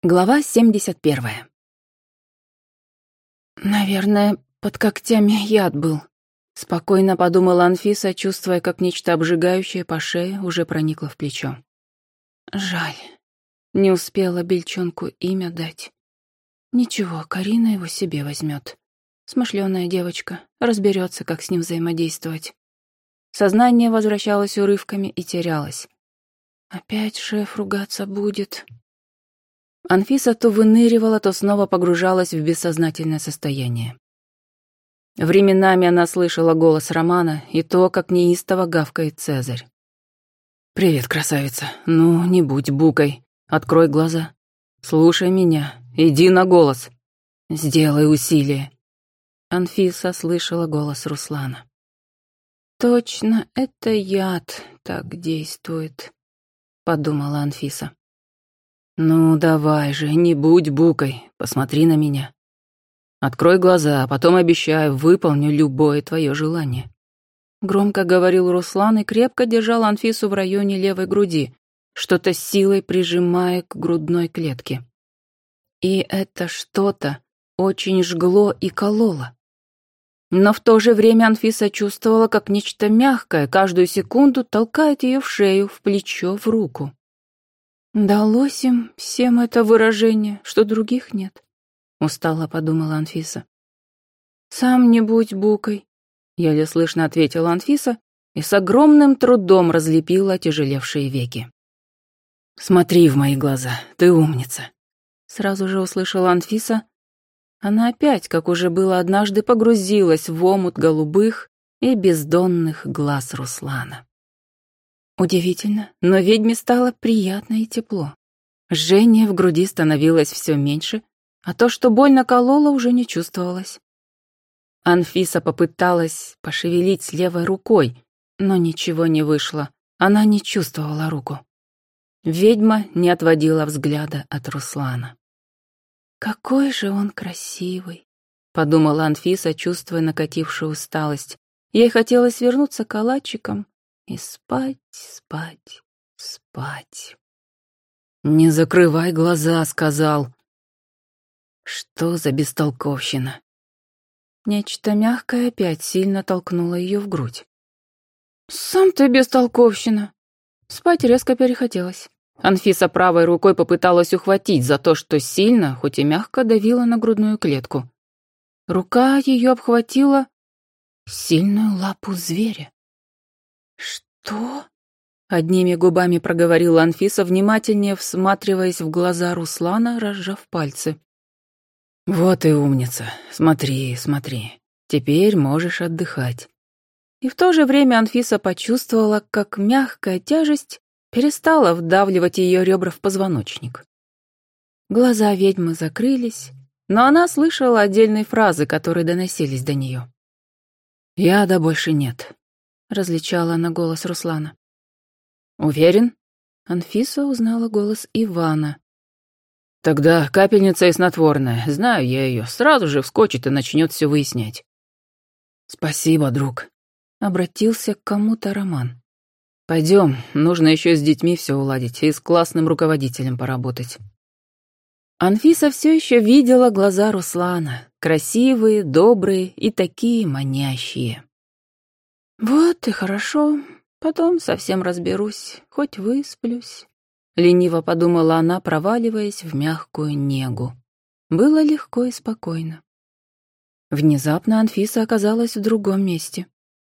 Глава 71. «Наверное, под когтями яд был», — спокойно подумала Анфиса, чувствуя, как нечто обжигающее по шее уже проникло в плечо. «Жаль, не успела бельчонку имя дать. Ничего, Карина его себе возьмет. Смышленая девочка, разберется, как с ним взаимодействовать». Сознание возвращалось урывками и терялось. «Опять шеф ругаться будет». Анфиса то выныривала, то снова погружалась в бессознательное состояние. Временами она слышала голос Романа и то, как неистово гавкает Цезарь. «Привет, красавица. Ну, не будь букой. Открой глаза. Слушай меня. Иди на голос. Сделай усилие». Анфиса слышала голос Руслана. «Точно, это яд так действует», — подумала Анфиса. «Ну, давай же, не будь букой, посмотри на меня. Открой глаза, а потом, обещаю, выполню любое твое желание». Громко говорил Руслан и крепко держал Анфису в районе левой груди, что-то с силой прижимая к грудной клетке. И это что-то очень жгло и кололо. Но в то же время Анфиса чувствовала, как нечто мягкое каждую секунду толкает ее в шею, в плечо, в руку. «Далось им всем это выражение, что других нет», — устало подумала Анфиса. «Сам не будь букой», — еле слышно ответила Анфиса и с огромным трудом разлепила отяжелевшие веки. «Смотри в мои глаза, ты умница», — сразу же услышала Анфиса. Она опять, как уже было однажды, погрузилась в омут голубых и бездонных глаз Руслана. Удивительно, но ведьме стало приятно и тепло. Жжение в груди становилось все меньше, а то, что больно кололо, уже не чувствовалось. Анфиса попыталась пошевелить левой рукой, но ничего не вышло, она не чувствовала руку. Ведьма не отводила взгляда от Руслана. «Какой же он красивый», — подумала Анфиса, чувствуя накатившую усталость. Ей хотелось вернуться калачиком и спать, спать, спать. «Не закрывай глаза», — сказал. Что за бестолковщина? Нечто мягкое опять сильно толкнуло ее в грудь. «Сам ты бестолковщина!» Спать резко перехотелось. Анфиса правой рукой попыталась ухватить за то, что сильно, хоть и мягко, давила на грудную клетку. Рука ее обхватила сильную лапу зверя. «Что?» — одними губами проговорила Анфиса, внимательнее всматриваясь в глаза Руслана, разжав пальцы. «Вот и умница. Смотри, смотри. Теперь можешь отдыхать». И в то же время Анфиса почувствовала, как мягкая тяжесть перестала вдавливать ее ребра в позвоночник. Глаза ведьмы закрылись, но она слышала отдельные фразы, которые доносились до нее. «Яда больше нет», — различала она голос Руслана. «Уверен?» Анфиса узнала голос Ивана. «Тогда капельница и снотворная. Знаю я ее. Сразу же вскочит и начнет все выяснять». «Спасибо, друг», — обратился к кому-то Роман. «Пойдем, нужно еще с детьми все уладить и с классным руководителем поработать». Анфиса все еще видела глаза Руслана, красивые, добрые и такие манящие. «Вот и хорошо, потом совсем разберусь, хоть высплюсь», — лениво подумала она, проваливаясь в мягкую негу. Было легко и спокойно. Внезапно Анфиса оказалась в другом месте.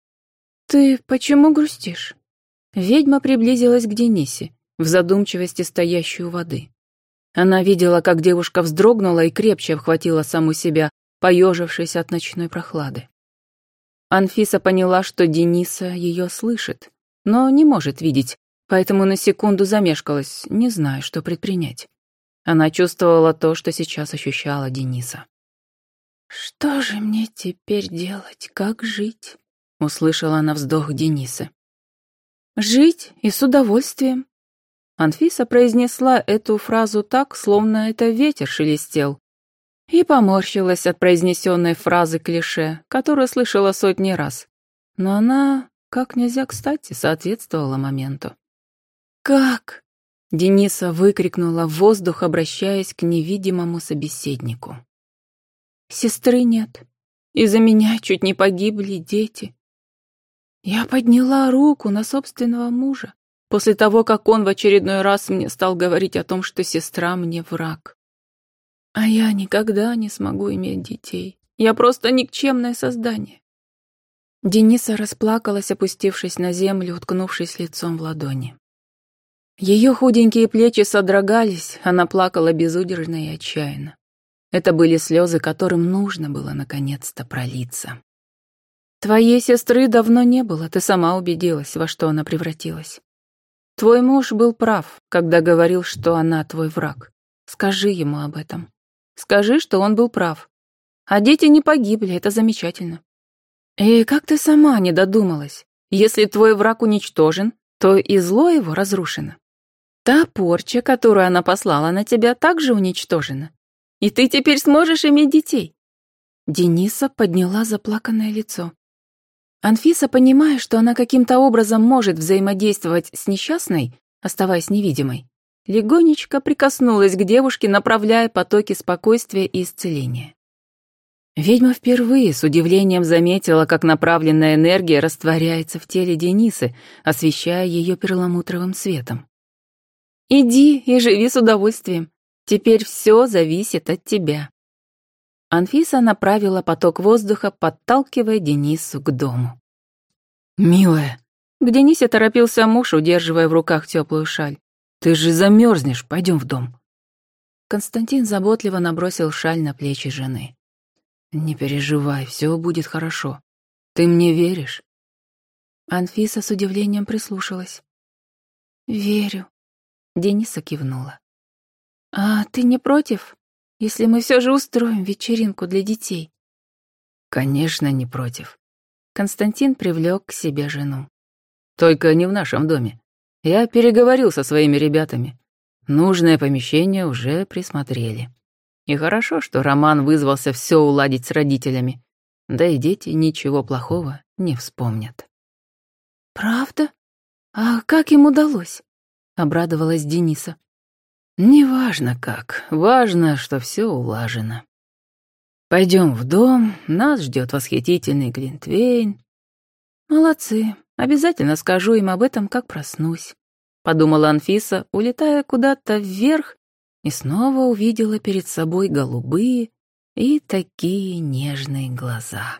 «Ты почему грустишь?» Ведьма приблизилась к Денисе, в задумчивости стоящей у воды. Она видела, как девушка вздрогнула и крепче обхватила саму себя, поежившись от ночной прохлады. Анфиса поняла, что Дениса ее слышит, но не может видеть, поэтому на секунду замешкалась, не зная, что предпринять. Она чувствовала то, что сейчас ощущала Дениса. «Что же мне теперь делать? Как жить?» — услышала она вздох Дениса. «Жить и с удовольствием». Анфиса произнесла эту фразу так, словно это ветер шелестел, и поморщилась от произнесенной фразы клише, которую слышала сотни раз. Но она, как нельзя кстати, соответствовала моменту. «Как? Дениса выкрикнула в воздух, обращаясь к невидимому собеседнику. «Сестры нет. Из-за меня чуть не погибли дети. Я подняла руку на собственного мужа после того, как он в очередной раз мне стал говорить о том, что сестра мне враг. А я никогда не смогу иметь детей. Я просто никчемное создание». Дениса расплакалась, опустившись на землю, уткнувшись лицом в ладони. Ее худенькие плечи содрогались, она плакала безудержно и отчаянно. Это были слезы, которым нужно было наконец-то пролиться. «Твоей сестры давно не было, ты сама убедилась, во что она превратилась. Твой муж был прав, когда говорил, что она твой враг. Скажи ему об этом. Скажи, что он был прав. А дети не погибли, это замечательно. И как ты сама не додумалась? Если твой враг уничтожен, то и зло его разрушено. Та порча, которую она послала на тебя, также уничтожена. И ты теперь сможешь иметь детей». Дениса подняла заплаканное лицо. Анфиса, понимая, что она каким-то образом может взаимодействовать с несчастной, оставаясь невидимой, легонечко прикоснулась к девушке, направляя потоки спокойствия и исцеления. Ведьма впервые с удивлением заметила, как направленная энергия растворяется в теле Денисы, освещая ее перламутровым светом. «Иди и живи с удовольствием. Теперь все зависит от тебя». Анфиса направила поток воздуха, подталкивая Денису к дому. «Милая», — к Денисе торопился муж, удерживая в руках теплую шаль. «Ты же замерзнешь, пойдем в дом». Константин заботливо набросил шаль на плечи жены. «Не переживай, все будет хорошо. Ты мне веришь?» Анфиса с удивлением прислушалась. «Верю», — Дениса кивнула. «А ты не против, если мы все же устроим вечеринку для детей?» «Конечно, не против». Константин привлек к себе жену. «Только не в нашем доме. Я переговорил со своими ребятами. Нужное помещение уже присмотрели. И хорошо, что Роман вызвался все уладить с родителями. Да и дети ничего плохого не вспомнят». «Правда? А как им удалось?» — обрадовалась Дениса. «Неважно как, важно, что все улажено. Пойдем в дом, нас ждет восхитительный глинтвейн». «Молодцы, обязательно скажу им об этом, как проснусь», — подумала Анфиса, улетая куда-то вверх, и снова увидела перед собой голубые и такие нежные глаза.